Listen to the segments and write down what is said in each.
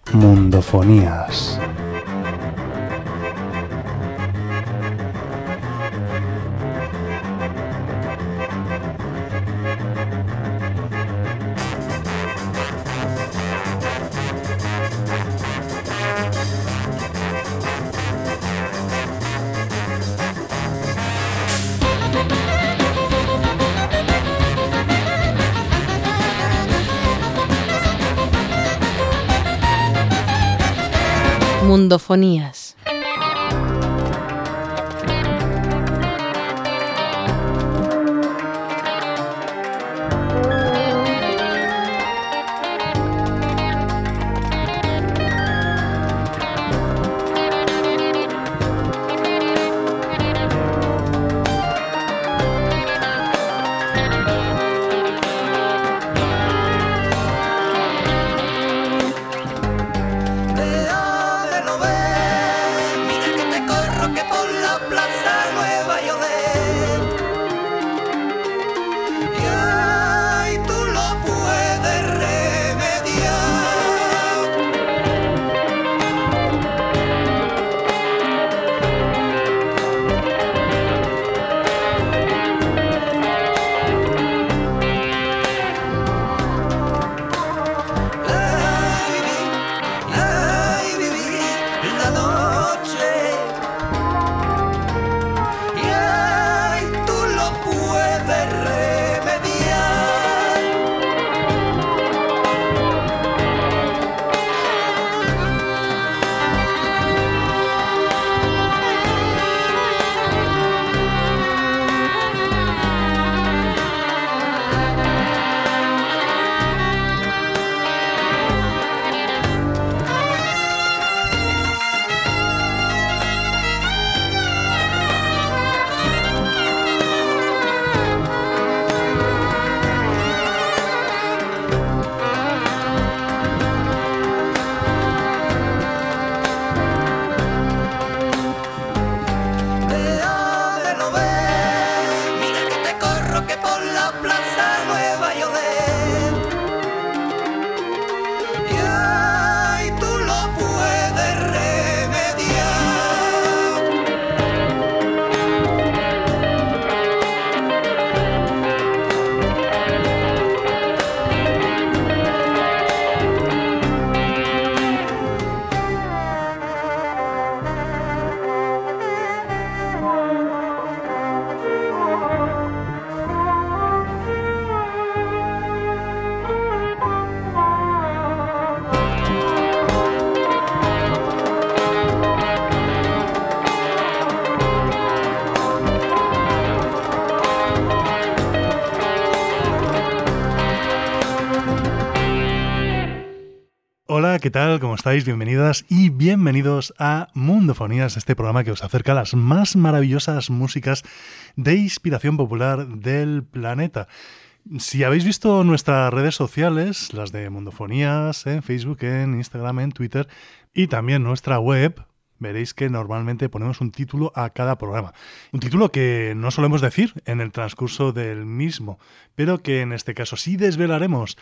Mundofonías. Mundofonías. Hola, ¿qué tal? ¿Cómo estáis? Bienvenidas y bienvenidos a Mundofonías, este programa que os acerca a las más maravillosas músicas de inspiración popular del planeta. Si habéis visto nuestras redes sociales, las de Mundofonías, en Facebook, en Instagram, en Twitter y también nuestra web, veréis que normalmente ponemos un título a cada programa. Un título que no solemos decir en el transcurso del mismo, pero que en este caso sí desvelaremos.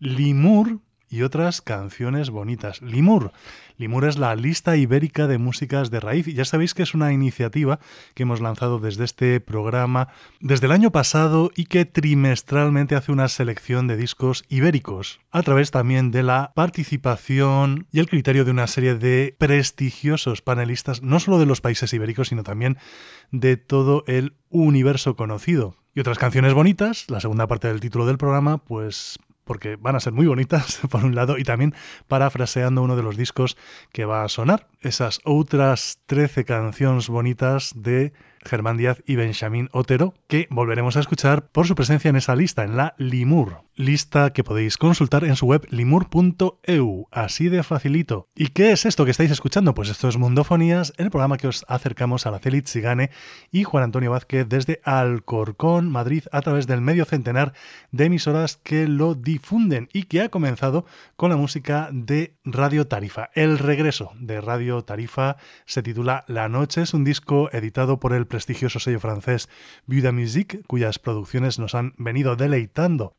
Limur y otras canciones bonitas. Limur es la lista ibérica de músicas de raíz y ya sabéis que es una iniciativa que hemos lanzado desde este programa desde el año pasado y que trimestralmente hace una selección de discos ibéricos a través también de la participación y el criterio de una serie de prestigiosos panelistas, no solo de los países ibéricos sino también de todo el universo conocido. Y otras canciones bonitas, la segunda parte del título del programa, pues porque van a ser muy bonitas, por un lado, y también parafraseando uno de los discos que va a sonar, esas otras 13 canciones bonitas de Germán Díaz y Benjamín Otero, que volveremos a escuchar por su presencia en esa lista, en la Limur. Lista que podéis consultar en su web limur.eu, así de facilito. ¿Y qué es esto que estáis escuchando? Pues esto es Mundofonías, el programa que os acercamos a Araceli Zigane y Juan Antonio Vázquez desde Alcorcón, Madrid, a través del medio centenar de emisoras que lo difunden y que ha comenzado con la música de Radio Tarifa. El regreso de Radio Tarifa se titula La Noche, es un disco editado por el prestigioso sello francés Vue de Musique, cuyas producciones nos han venido deleitando a menudo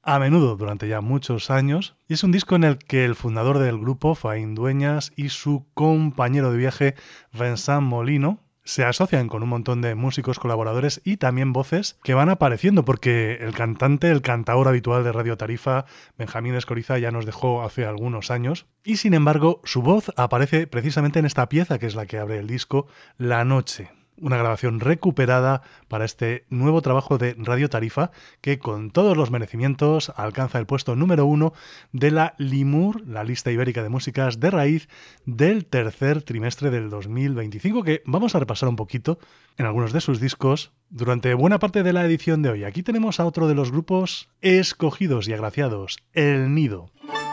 menudo durante ya muchos años, y es un disco en el que el fundador del grupo, Faín Dueñas, y su compañero de viaje, Vincent Molino, se asocian con un montón de músicos colaboradores y también voces que van apareciendo, porque el cantante, el cantaor habitual de Radio Tarifa, Benjamín Escoriza, ya nos dejó hace algunos años, y sin embargo su voz aparece precisamente en esta pieza que es la que abre el disco, La Noche. Una grabación recuperada para este nuevo trabajo de Radio Tarifa que con todos los merecimientos alcanza el puesto número 1 de la LIMUR, la lista ibérica de músicas de raíz del tercer trimestre del 2025, que vamos a repasar un poquito en algunos de sus discos durante buena parte de la edición de hoy. Aquí tenemos a otro de los grupos escogidos y agraciados, El Nido.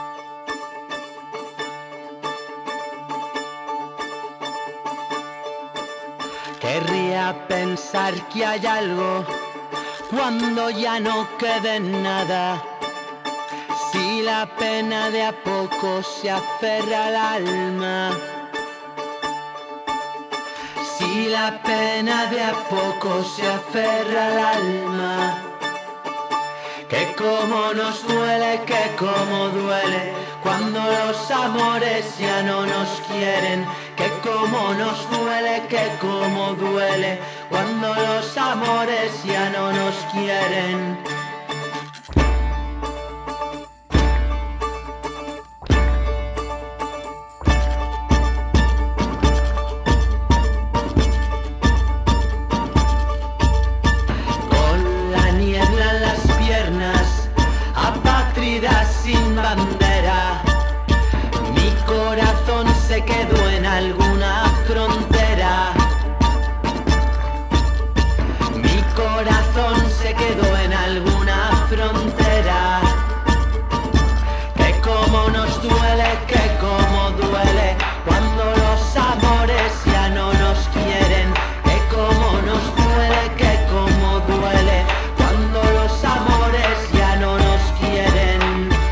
Querría pensar que hay algo cuando ya no quede nada. Si la pena de a poco se aferra al alma. Si la pena de a poco se aferra al alma. Que como nos duele, que como duele cuando los amores ya no nos quieren. Que como nos duele, que como duele cuando los amores ya no nos quieren. Con la niebla en las piernas, apátrida sin bandera. Mi corazón se quedó en alguna frontera. Mi corazón se quedó en alguna frontera. Que como nos duele, que como duele cuando los amores ya no nos quieren. Que como nos duele, que como duele cuando los amores ya no nos quieren.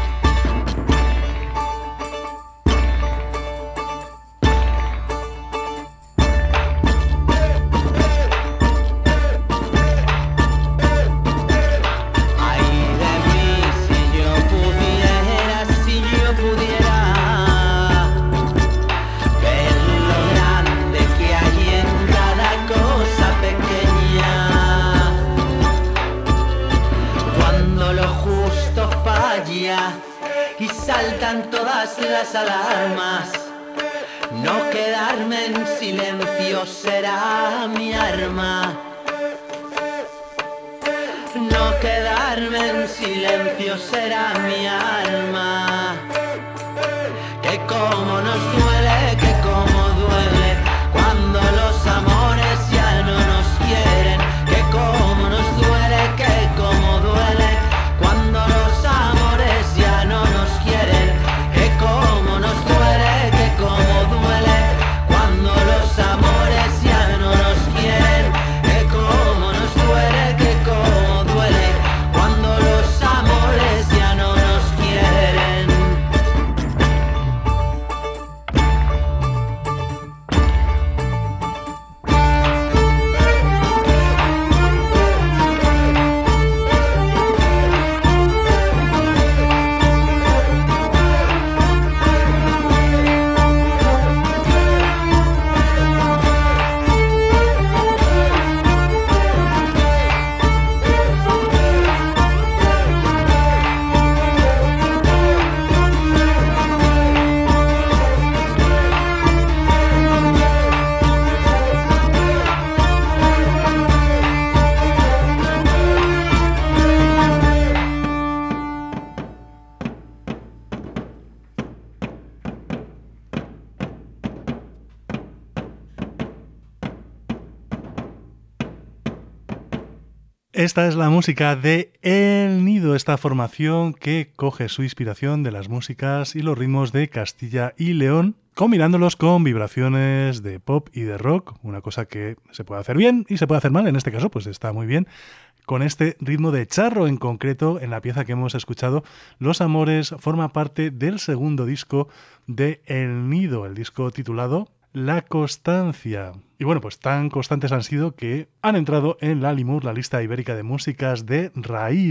Y saltan todas las alarmas. No quedarme en silencio será mi arma. No quedarme en silencio será mi arma. Que como nos duele, que como duele cuando los amores ya no nos quieren. Que como nos duele, que como duele cuando los amores ya no nos quieren. Que como nos duele, que como duele cuando los amores ya no nos quieren. Que como nos duele, que como duele cuando los amores ya no nos quieren. Esta es la música de El Nido, esta formación que coge su inspiración de las músicas y los ritmos de Castilla y León, combinándolos con vibraciones de pop y de rock, una cosa que se puede hacer bien y se puede hacer mal, en este caso pues está muy bien, con este ritmo de charro en concreto en la pieza que hemos escuchado. Los Amores forma parte del segundo disco de El Nido, el disco titulado La Constancia. Y bueno, pues tan constantes han sido que han entrado en la LIMUR, la lista ibérica de músicas de raíz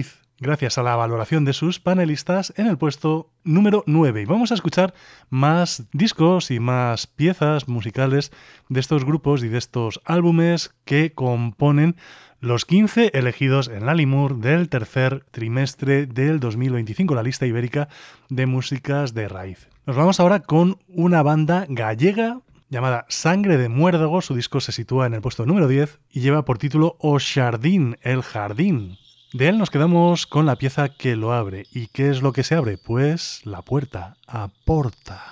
gracias a la valoración de sus panelistas, en el puesto número 9. Y vamos a escuchar más discos y más piezas musicales de estos grupos y de estos álbumes que componen los 15 elegidos en la Limur del tercer trimestre del 2025, la lista ibérica de músicas de raíz. Nos vamos ahora con una banda gallega llamada Sangre de Muérdago. Su disco se sitúa en el puesto número 10 y lleva por título O Xardín, el jardín. De él nos quedamos con la pieza que lo abre. ¿Y qué es lo que se abre? Pues la puerta a Porta.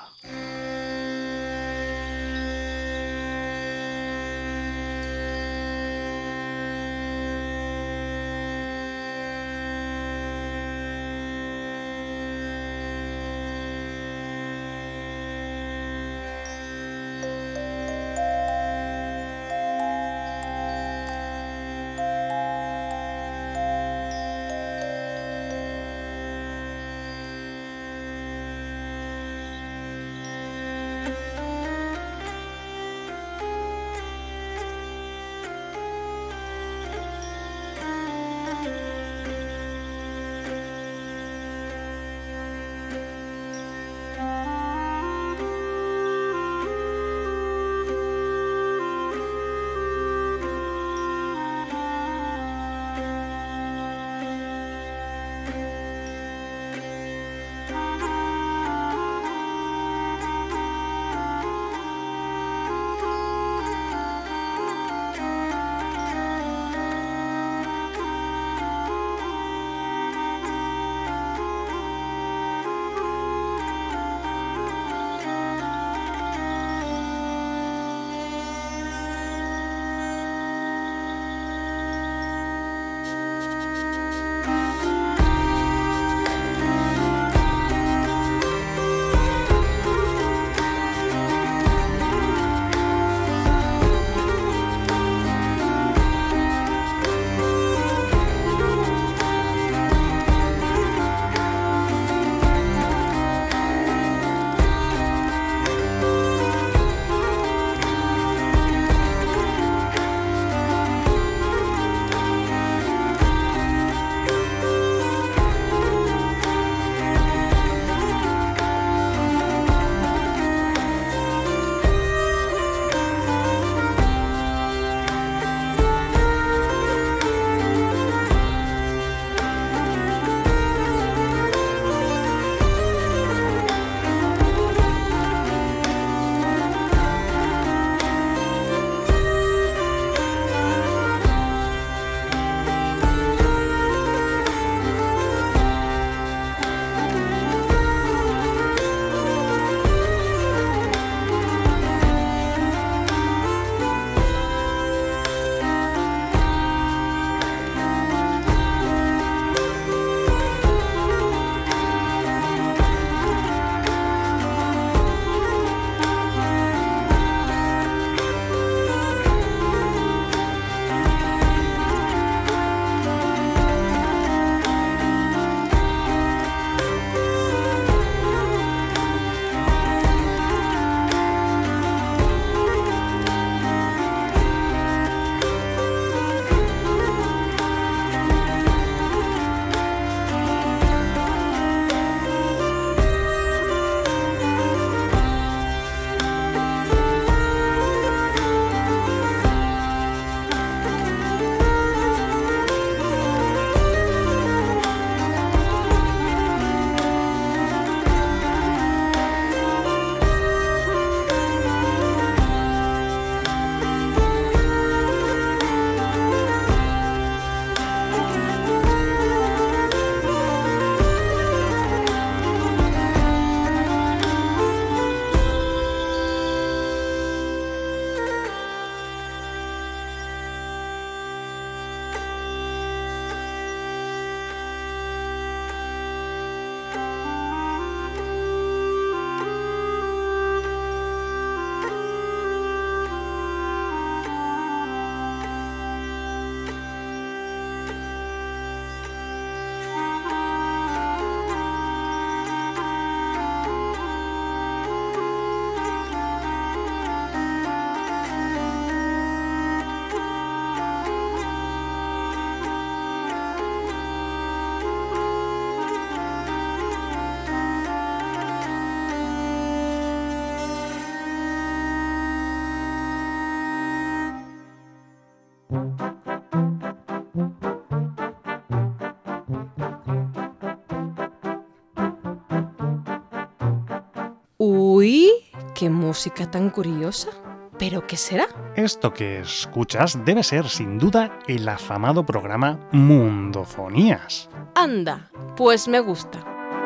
Uy, qué música tan curiosa. ¿Pero qué será? Esto que escuchas debe ser, sin duda, el afamado programa Mundofonías. Anda, pues me gusta.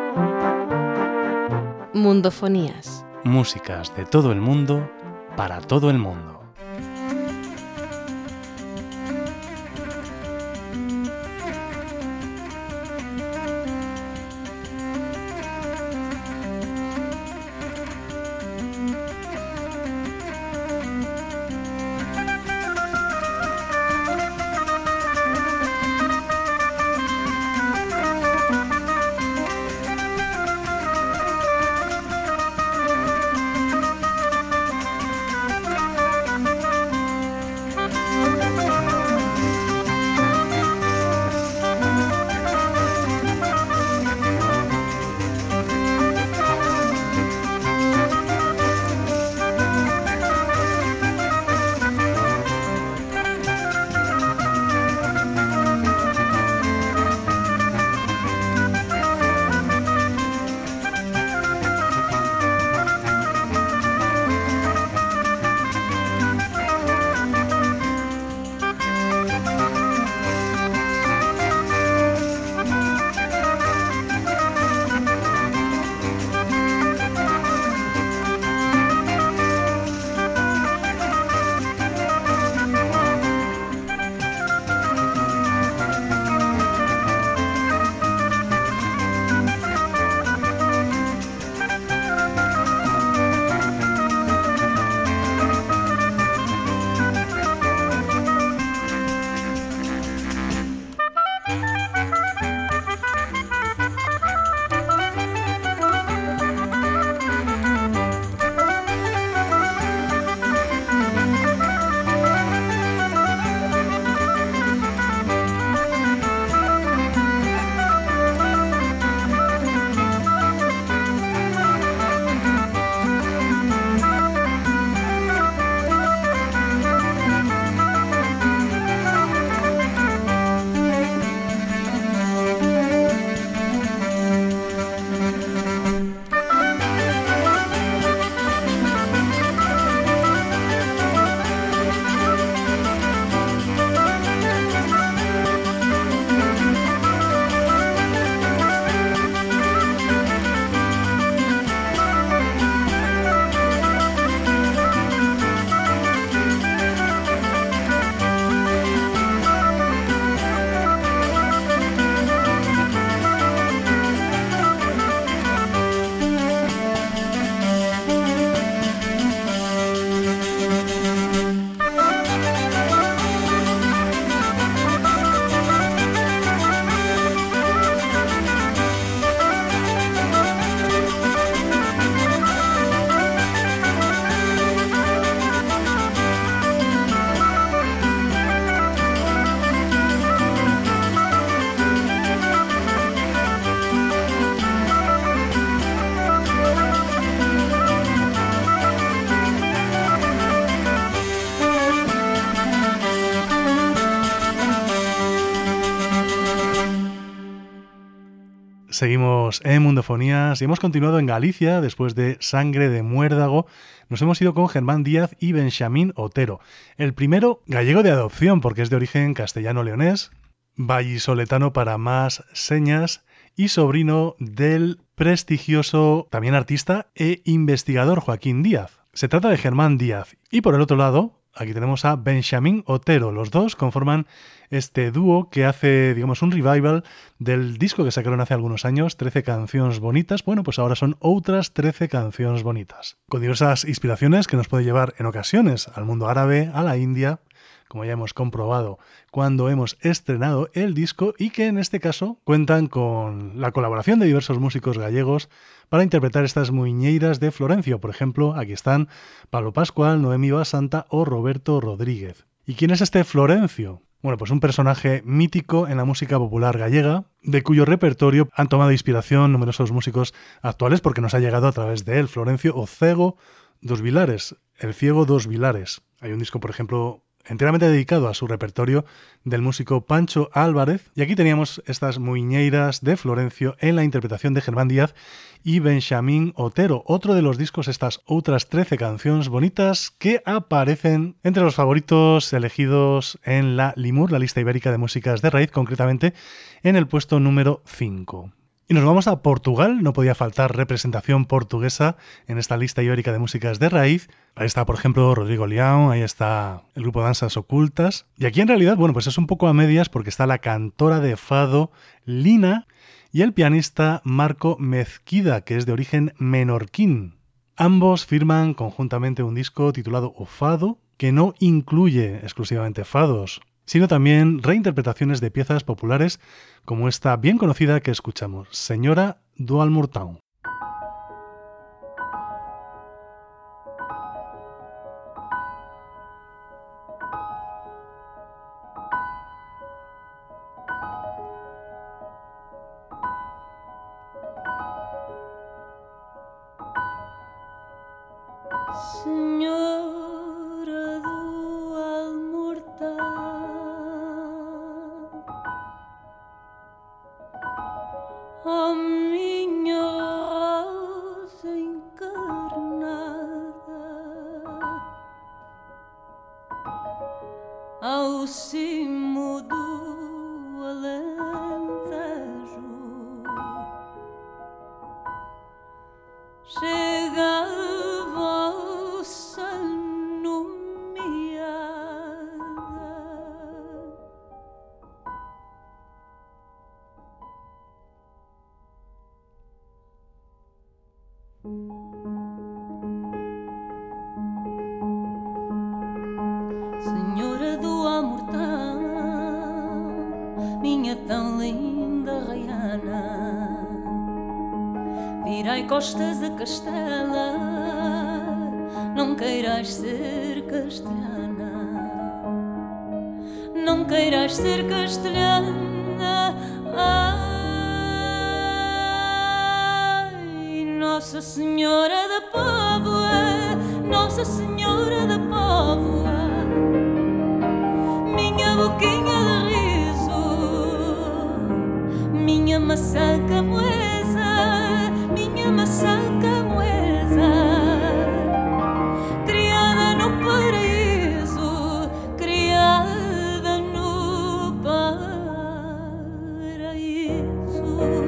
Mundofonías. Músicas de todo el mundo, para todo el mundo. Seguimos en Mundofonías y hemos continuado en Galicia después de Sangre de Muérdago. Nos hemos ido con Germán Díaz y Benxamín Otero. El primero, gallego de adopción porque es de origen castellano-leonés, vallisoletano para más señas y sobrino del prestigioso también artista e investigador Joaquín Díaz. Se trata de Germán Díaz. Y por el otro lado, aquí tenemos a Benxamín Otero. Los dos conforman este dúo que hace, digamos, un revival del disco que sacaron hace algunos años, 13 canciones bonitas. Bueno, pues ahora son otras 13 canciones bonitas, con diversas inspiraciones que nos puede llevar en ocasiones al mundo árabe, a la India, como ya hemos comprobado cuando hemos estrenado el disco, y que en este caso cuentan con la colaboración de diversos músicos gallegos para interpretar estas muiñeiras de Florencio. Por ejemplo, aquí están Pablo Pascual, Noemi Basanta o Roberto Rodríguez. ¿Y quién es este Florencio? Bueno, pues un personaje mítico en la música popular gallega, de cuyo repertorio han tomado inspiración numerosos músicos actuales porque nos ha llegado a través de él. Florencio o Cego dos Vilares, el ciego dos Vilares. Hay un disco, por ejemplo, enteramente dedicado a su repertorio del músico Pancho Álvarez. Y aquí teníamos estas muiñeiras de Florencio en la interpretación de Germán Díaz y Benjamín Otero. Otro de los discos, estas otras 13 canciones bonitas que aparecen entre los favoritos elegidos en la Limur, la lista ibérica de músicas de raíz, concretamente en el puesto número 5. Y nos vamos a Portugal, no podía faltar representación portuguesa en esta lista ibérica de músicas de raíz. Ahí está, por ejemplo, Rodrigo Leão, ahí está el grupo Danzas Ocultas. Y aquí en realidad, bueno, pues es un poco a medias porque está la cantora de fado Lina y el pianista Marco Mezquida, que es de origen menorquín. Ambos firman conjuntamente un disco titulado O Fado, que no incluye exclusivamente fados, sino también reinterpretaciones de piezas populares como esta bien conocida que escuchamos, Señora do Almortão. Senhora do Almortão, oh minha rosa encarnada, ao cimo do Alentejo chega a vossa nomeada. Senhora do Amortão, minha tão linda raiana, virai costas a Castela, não queiras ser castelhana, não queiras ser castelhana. Ai, Nossa Senhora da Póvoa, Nossa Senhora da Póvoa, minha boquinha de riso, minha maçã camoesa, minha maçã camoesa, criada no paraíso, criada no paraíso.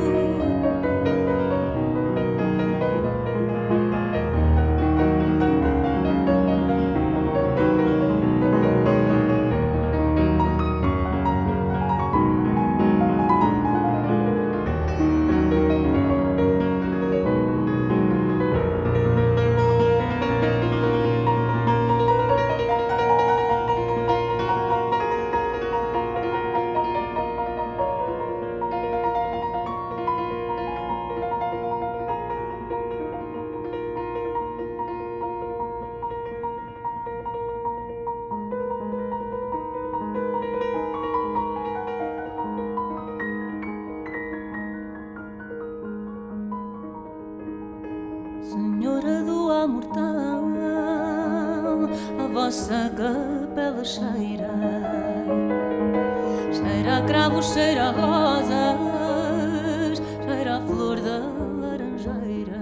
Senhora do Amortão, a vossa capela cheira, cheira a cravos, cheira a rosas, cheira a flor da laranjeira,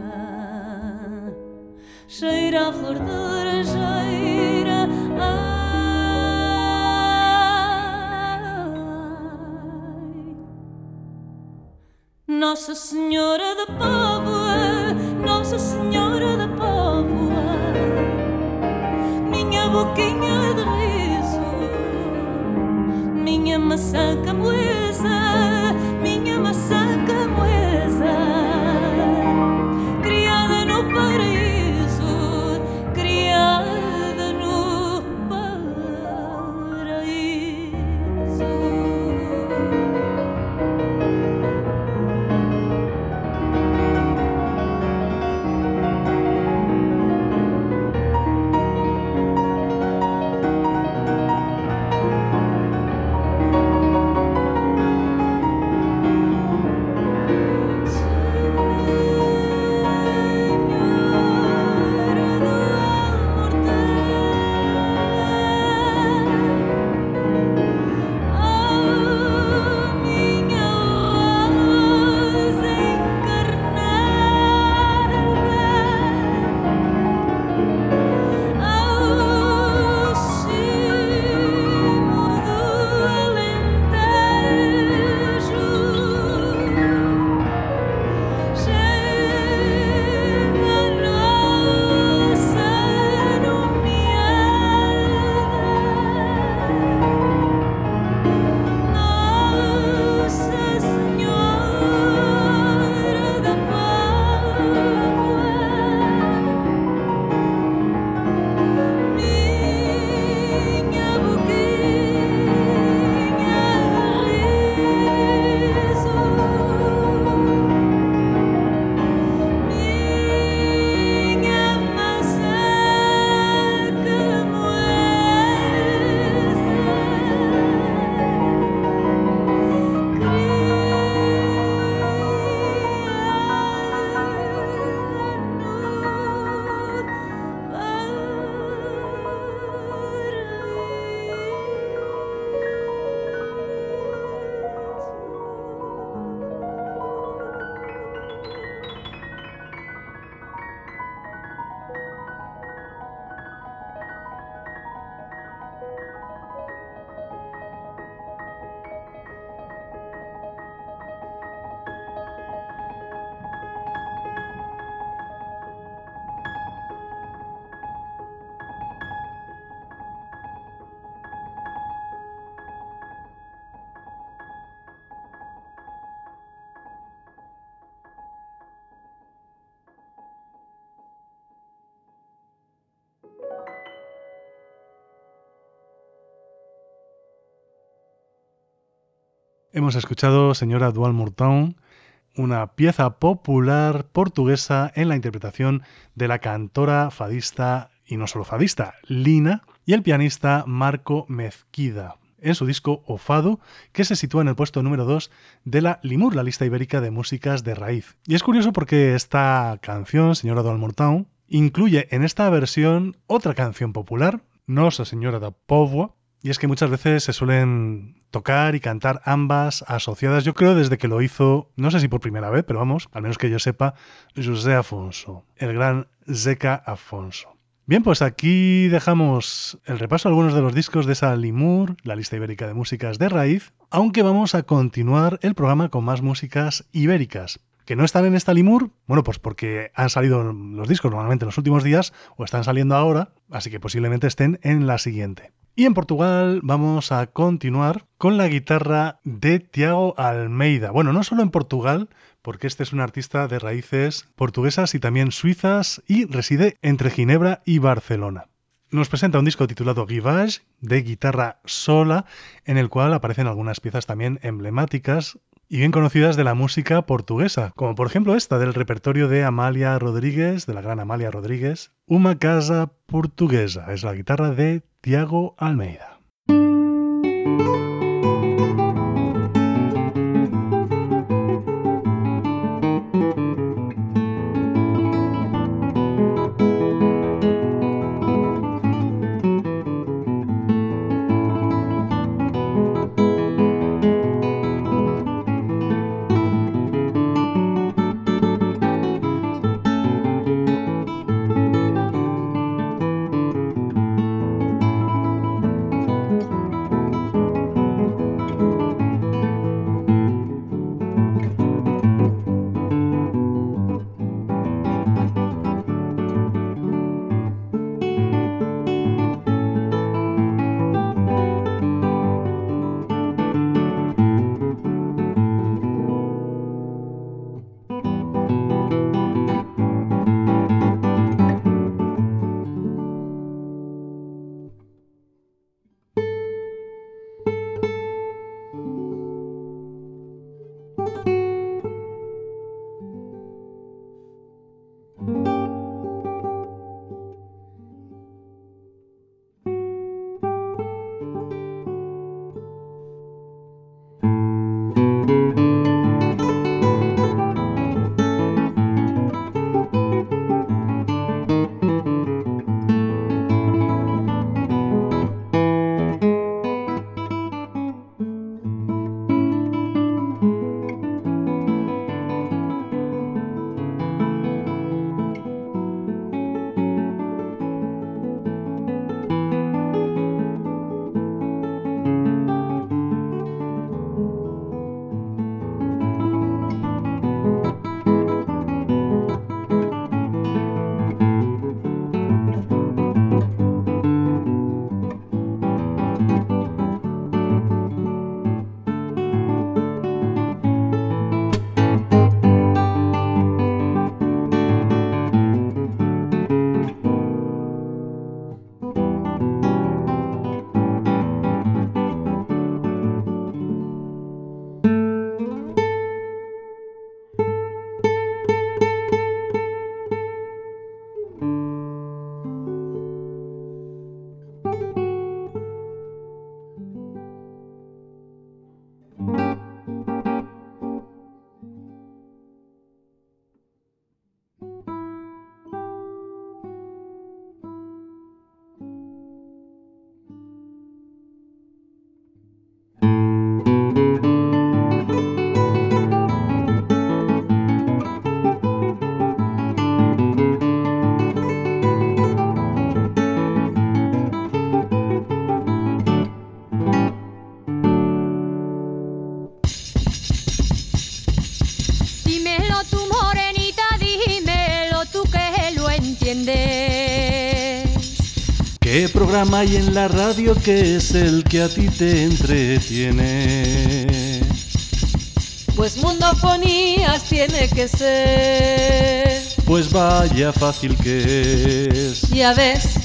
cheira a flor da laranjeira. Ai, Nossa Senhora da Póvoa, Nossa Senhora da Póvoa, minha boquinha de riso, minha maçã camoesa, minha maçã camoesa, criada no paraíso, criada no paraíso. Hemos escuchado Señora do Almortão, una pieza popular portuguesa en la interpretación de la cantora, fadista y no solo fadista, Lina, y el pianista Marco Mezquida, en su disco O Fado, que se sitúa en el puesto número 2 de la Limur, la lista ibérica de músicas de raíz. Y es curioso porque esta canción, Señora do Almortão, incluye en esta versión otra canción popular, Nosa Señora da Póvoa, y es que muchas veces se suelen tocar y cantar ambas asociadas, yo creo desde que lo hizo, no sé si por primera vez, pero vamos, al menos que yo sepa, José Afonso, el gran Zeca Afonso. Bien, pues aquí dejamos el repaso a algunos de los discos de esa Limur, la lista ibérica de músicas de raíz, aunque vamos a continuar el programa con más músicas ibéricas. ¿Que no están en esta Limur? Bueno, pues porque han salido los discos normalmente en los últimos días o están saliendo ahora, así que posiblemente estén en la siguiente. Y en Portugal vamos a continuar con la guitarra de Tiago Almeida. Bueno, no solo en Portugal, porque este es un artista de raíces portuguesas y también suizas y reside entre Ginebra y Barcelona. Nos presenta un disco titulado Guivage, de guitarra sola, en el cual aparecen algunas piezas también emblemáticas y bien conocidas de la música portuguesa, como por ejemplo esta del repertorio de Amália Rodríguez, de la gran Amália Rodríguez, Uma Casa Portuguesa. Es la guitarra de Tiago Almeida. ¿Qué programa hay en la radio que es el que a ti te entretiene? Pues Mundofonías tiene que ser. Pues vaya fácil que es. Ya ves.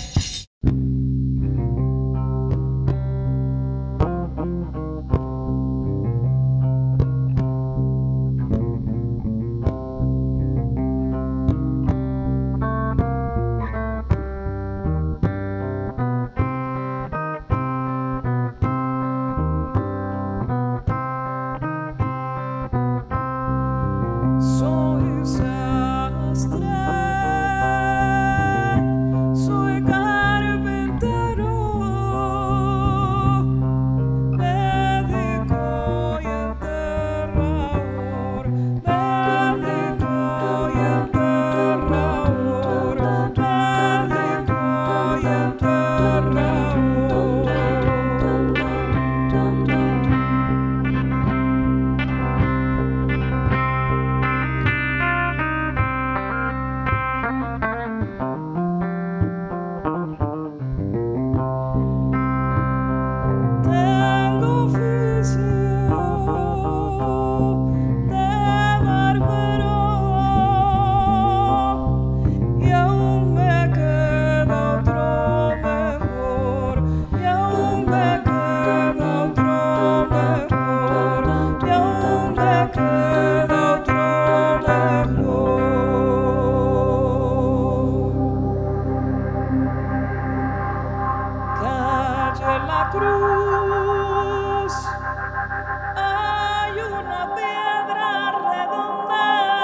cruz hay una piedra redonda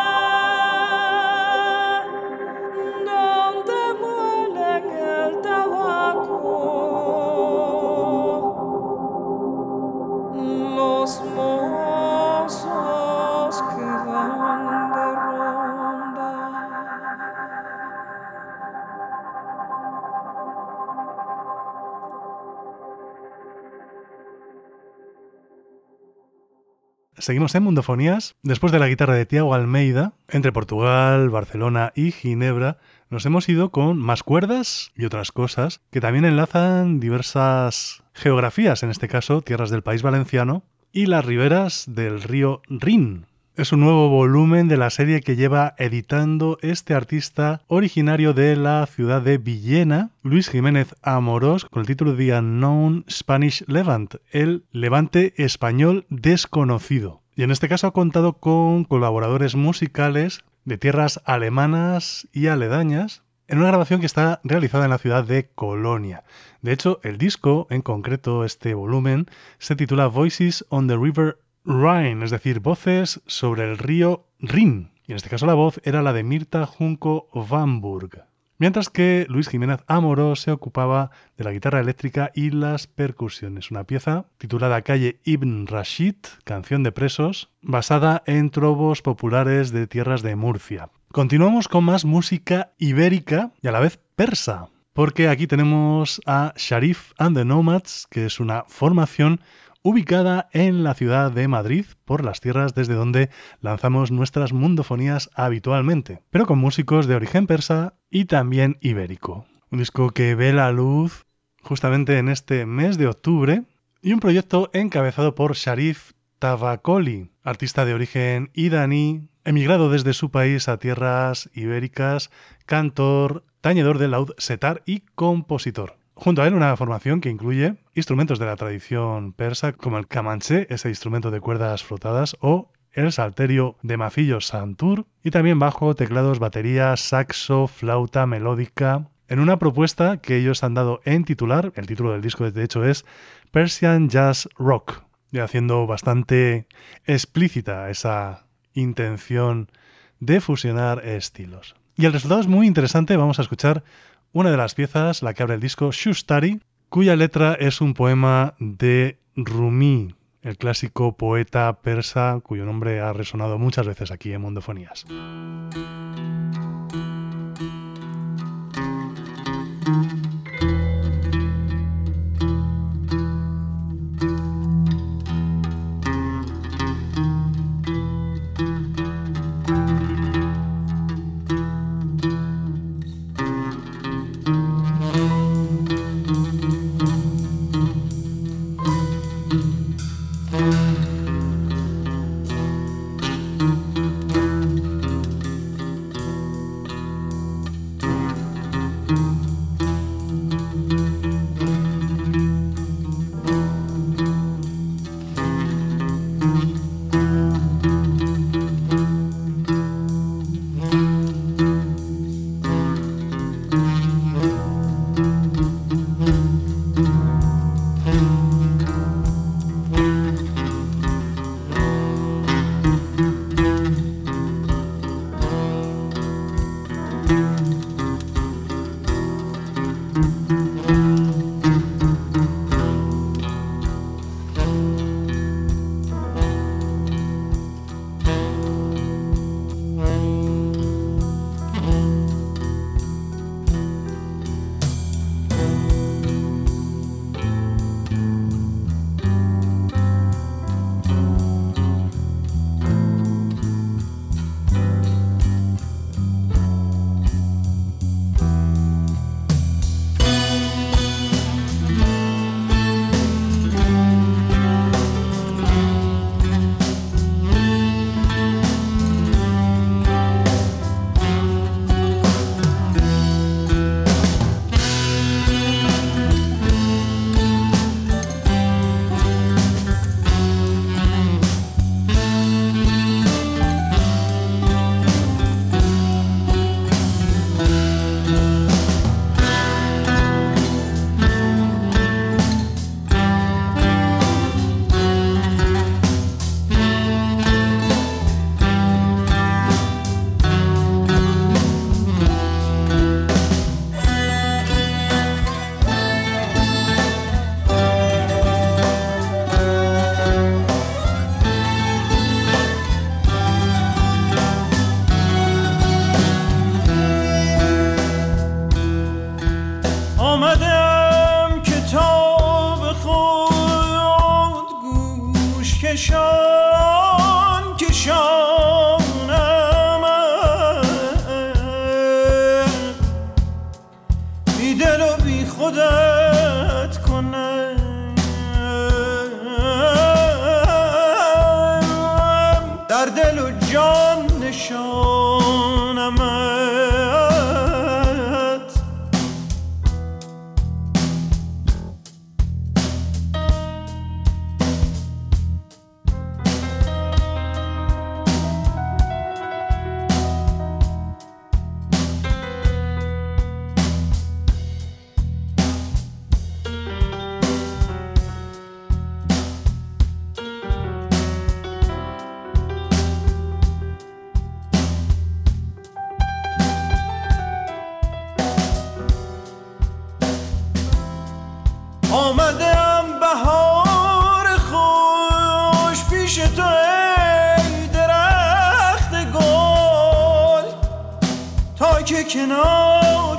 donde muelen el tabaco los mozos que van de ronda. Seguimos en Mundofonías. Después de la guitarra de Tiago Almeida, entre Portugal, Barcelona y Ginebra, nos hemos ido con más cuerdas y otras cosas que también enlazan diversas geografías, en este caso tierras del País Valenciano y las riberas del río Rin. Es un nuevo volumen de la serie que lleva editando este artista originario de la ciudad de Villena, Luis Jiménez Amorós, con el título The Unknown Spanish Levant, el Levante español desconocido. Y en este caso ha contado con colaboradores musicales de tierras alemanas y aledañas, en una grabación que está realizada en la ciudad de Colonia. De hecho, el disco, en concreto este volumen, se titula Voices on the River Rhine, es decir, voces sobre el río Rin. Y en este caso la voz era la de Mirta Junco Vanburg. Mientras que Luis Jiménez Amorós se ocupaba de la guitarra eléctrica y las percusiones. Una pieza titulada Calle Ibn Rashid, canción de presos, basada en trovos populares de tierras de Murcia. Continuamos con más música ibérica y a la vez persa, porque aquí tenemos a Sharif and the Nomads, que es una formación ubicada en la ciudad de Madrid, por las tierras desde donde lanzamos nuestras mundofonías habitualmente, pero con músicos de origen persa y también ibérico. Un disco que ve la luz justamente en este mes de octubre y un proyecto encabezado por Sharif Tavakoli, artista de origen iraní, emigrado desde su país a tierras ibéricas, cantor, tañedor de laúd setar y compositor. Junto a él una formación que incluye instrumentos de la tradición persa como el kamanché, ese instrumento de cuerdas frotadas, o el salterio de macillo santur, y también bajo, teclados, batería, saxo, flauta melódica, en una propuesta que ellos han dado en titular. El título del disco de hecho es Persian Jazz Rock, y haciendo bastante explícita esa intención de fusionar estilos. Y el resultado es muy interesante. Vamos a escuchar una de las piezas, la que abre el disco, Shustari, cuya letra es un poema de Rumi, el clásico poeta persa cuyo nombre ha resonado muchas veces aquí en Mundofonías. خودت کنم، در دل و جان نشانمت. آمدم بهار خوش پیش تو ای درخت گل، تا که کنار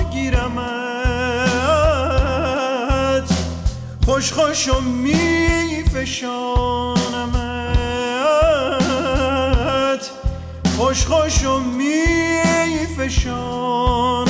گیرمت، خوش خوش و می فشانمت، خوش خوش و می فشانمت.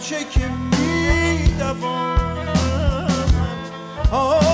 هرچه که میدوانم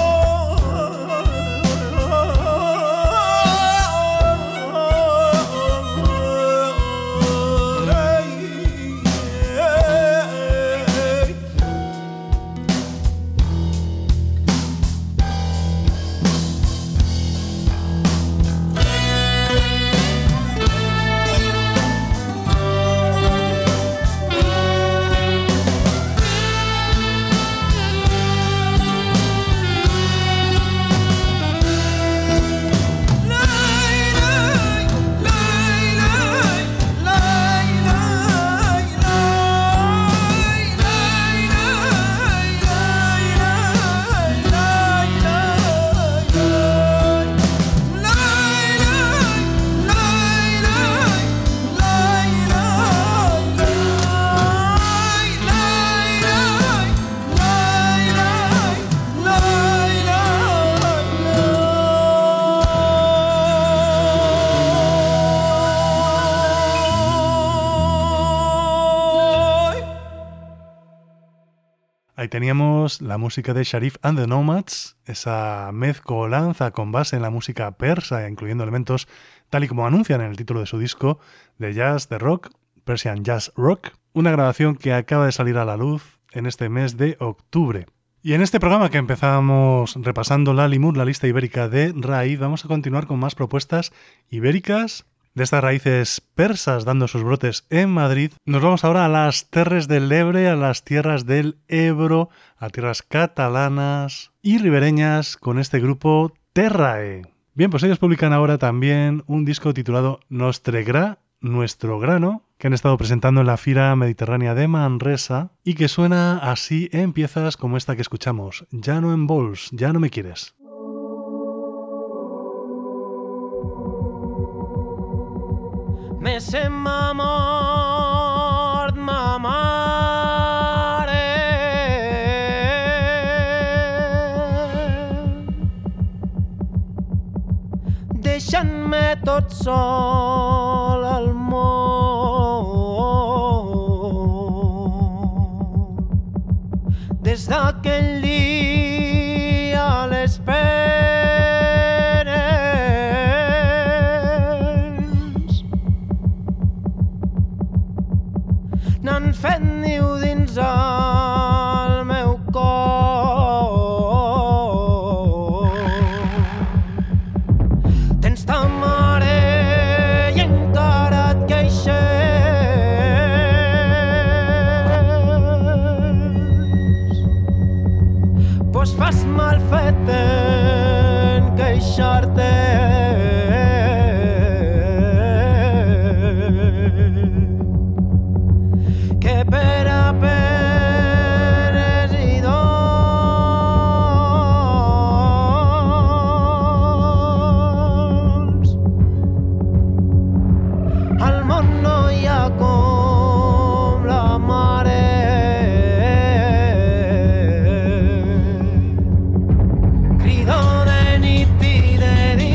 Ahí teníamos la música de Sharif and the Nomads, esa mezcolanza con base en la música persa, incluyendo elementos tal y como anuncian en el título de su disco, de jazz, de rock, Persian Jazz Rock, una grabación que acaba de salir a la luz en este mes de octubre. Y en este programa que empezamos repasando la Limur, la lista ibérica de raíz, vamos a continuar con más propuestas ibéricas de estas raíces persas dando sus brotes en Madrid. Nos vamos ahora a las terres del Ebre, a las tierras del Ebro, a tierras catalanas y ribereñas con este grupo Terrae. Bien, pues ellos publican ahora también un disco titulado Nostre Gra, Nuestro Grano, que han estado presentando en la Fira Mediterránea de Manresa y que suena así en piezas como esta que escuchamos, Ya no en vols, ya no me quieres. Me sembra mort ma mare, deixant-me tot sol al món. Des d'aquell dia les n'han fet niu dins el meu cor. Tens ta mare i encara et queixes, pues fas mal fet en queixar-te. Crido de nit i de dia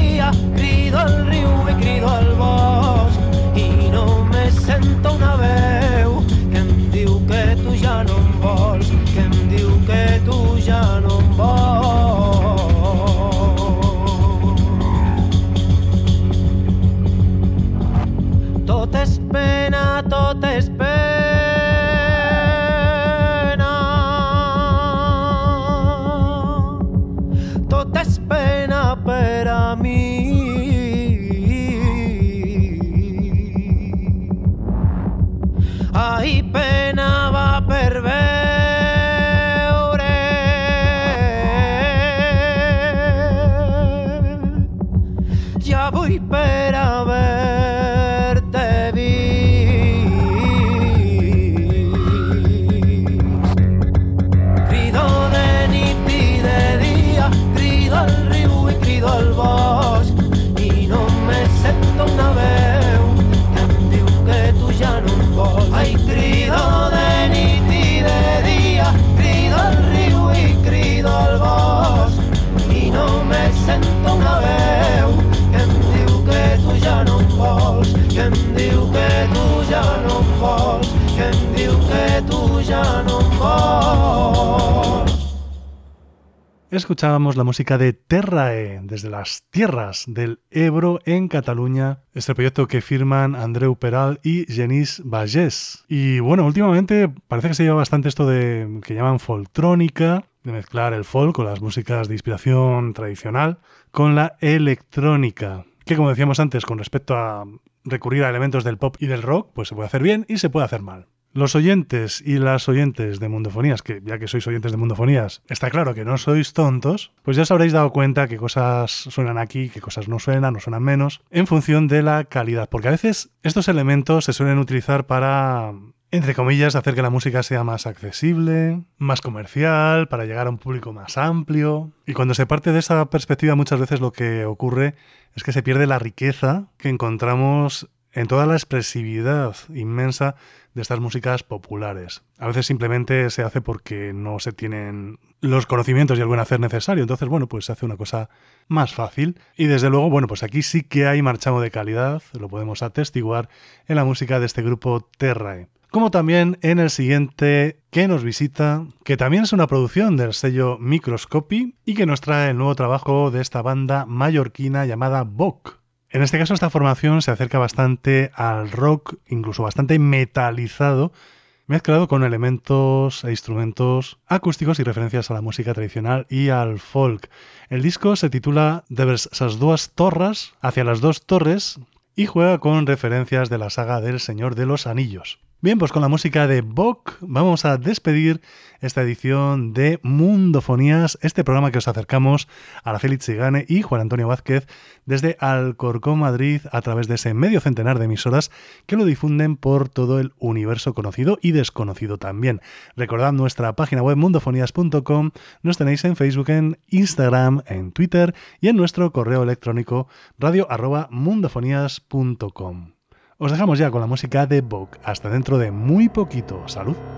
que tu ja no em vols. Escuchábamos la música de Terrae, desde las tierras del Ebro en Cataluña, este proyecto que firman Andreu Peral y Genís Bagés. Y bueno, últimamente parece que se lleva bastante esto de que llaman folktrónica, de mezclar el folk con las músicas de inspiración tradicional con la electrónica, que como decíamos antes, con respecto a recurrir a elementos del pop y del rock, pues se puede hacer bien y se puede hacer mal. Los oyentes y las oyentes de Mundofonías, que ya que sois oyentes de Mundofonías, está claro que no sois tontos, pues ya os habréis dado cuenta que cosas suenan aquí, que cosas no suenan menos, en función de la calidad. Porque a veces estos elementos se suelen utilizar para, entre comillas, hacer que la música sea más accesible, más comercial, para llegar a un público más amplio. Y cuando se parte de esa perspectiva, muchas veces lo que ocurre es que se pierde la riqueza que encontramos en toda la expresividad inmensa de estas músicas populares. A veces simplemente se hace porque no se tienen los conocimientos y el buen hacer necesario. Entonces, bueno, pues se hace una cosa más fácil. Y desde luego, bueno, pues aquí sí que hay marchamo de calidad, lo podemos atestiguar en la música de este grupo Terrae. Como también en el siguiente que nos visita, que también es una producción del sello Microscopy y que nos trae el nuevo trabajo de esta banda mallorquina llamada Boc. En este caso, esta formación se acerca bastante al rock, incluso bastante metalizado, mezclado con elementos e instrumentos acústicos y referencias a la música tradicional y al folk. El disco se titula De vers ses dues torres, hacia las dos torres, y juega con referencias de la saga del Señor de los Anillos. Bien, pues con la música de Boc vamos a despedir esta edición de Mundofonías, este programa que os acercamos a Araceli Zigane y Juan Antonio Vázquez desde Alcorcón, Madrid, a través de ese medio centenar de emisoras que lo difunden por todo el universo conocido y desconocido también. Recordad nuestra página web mundofonías.com, nos tenéis en Facebook, en Instagram, en Twitter y en nuestro correo electrónico radio@mundofonías.com. Os dejamos ya con la música de Boc. Hasta dentro de muy poquito. ¡Salud!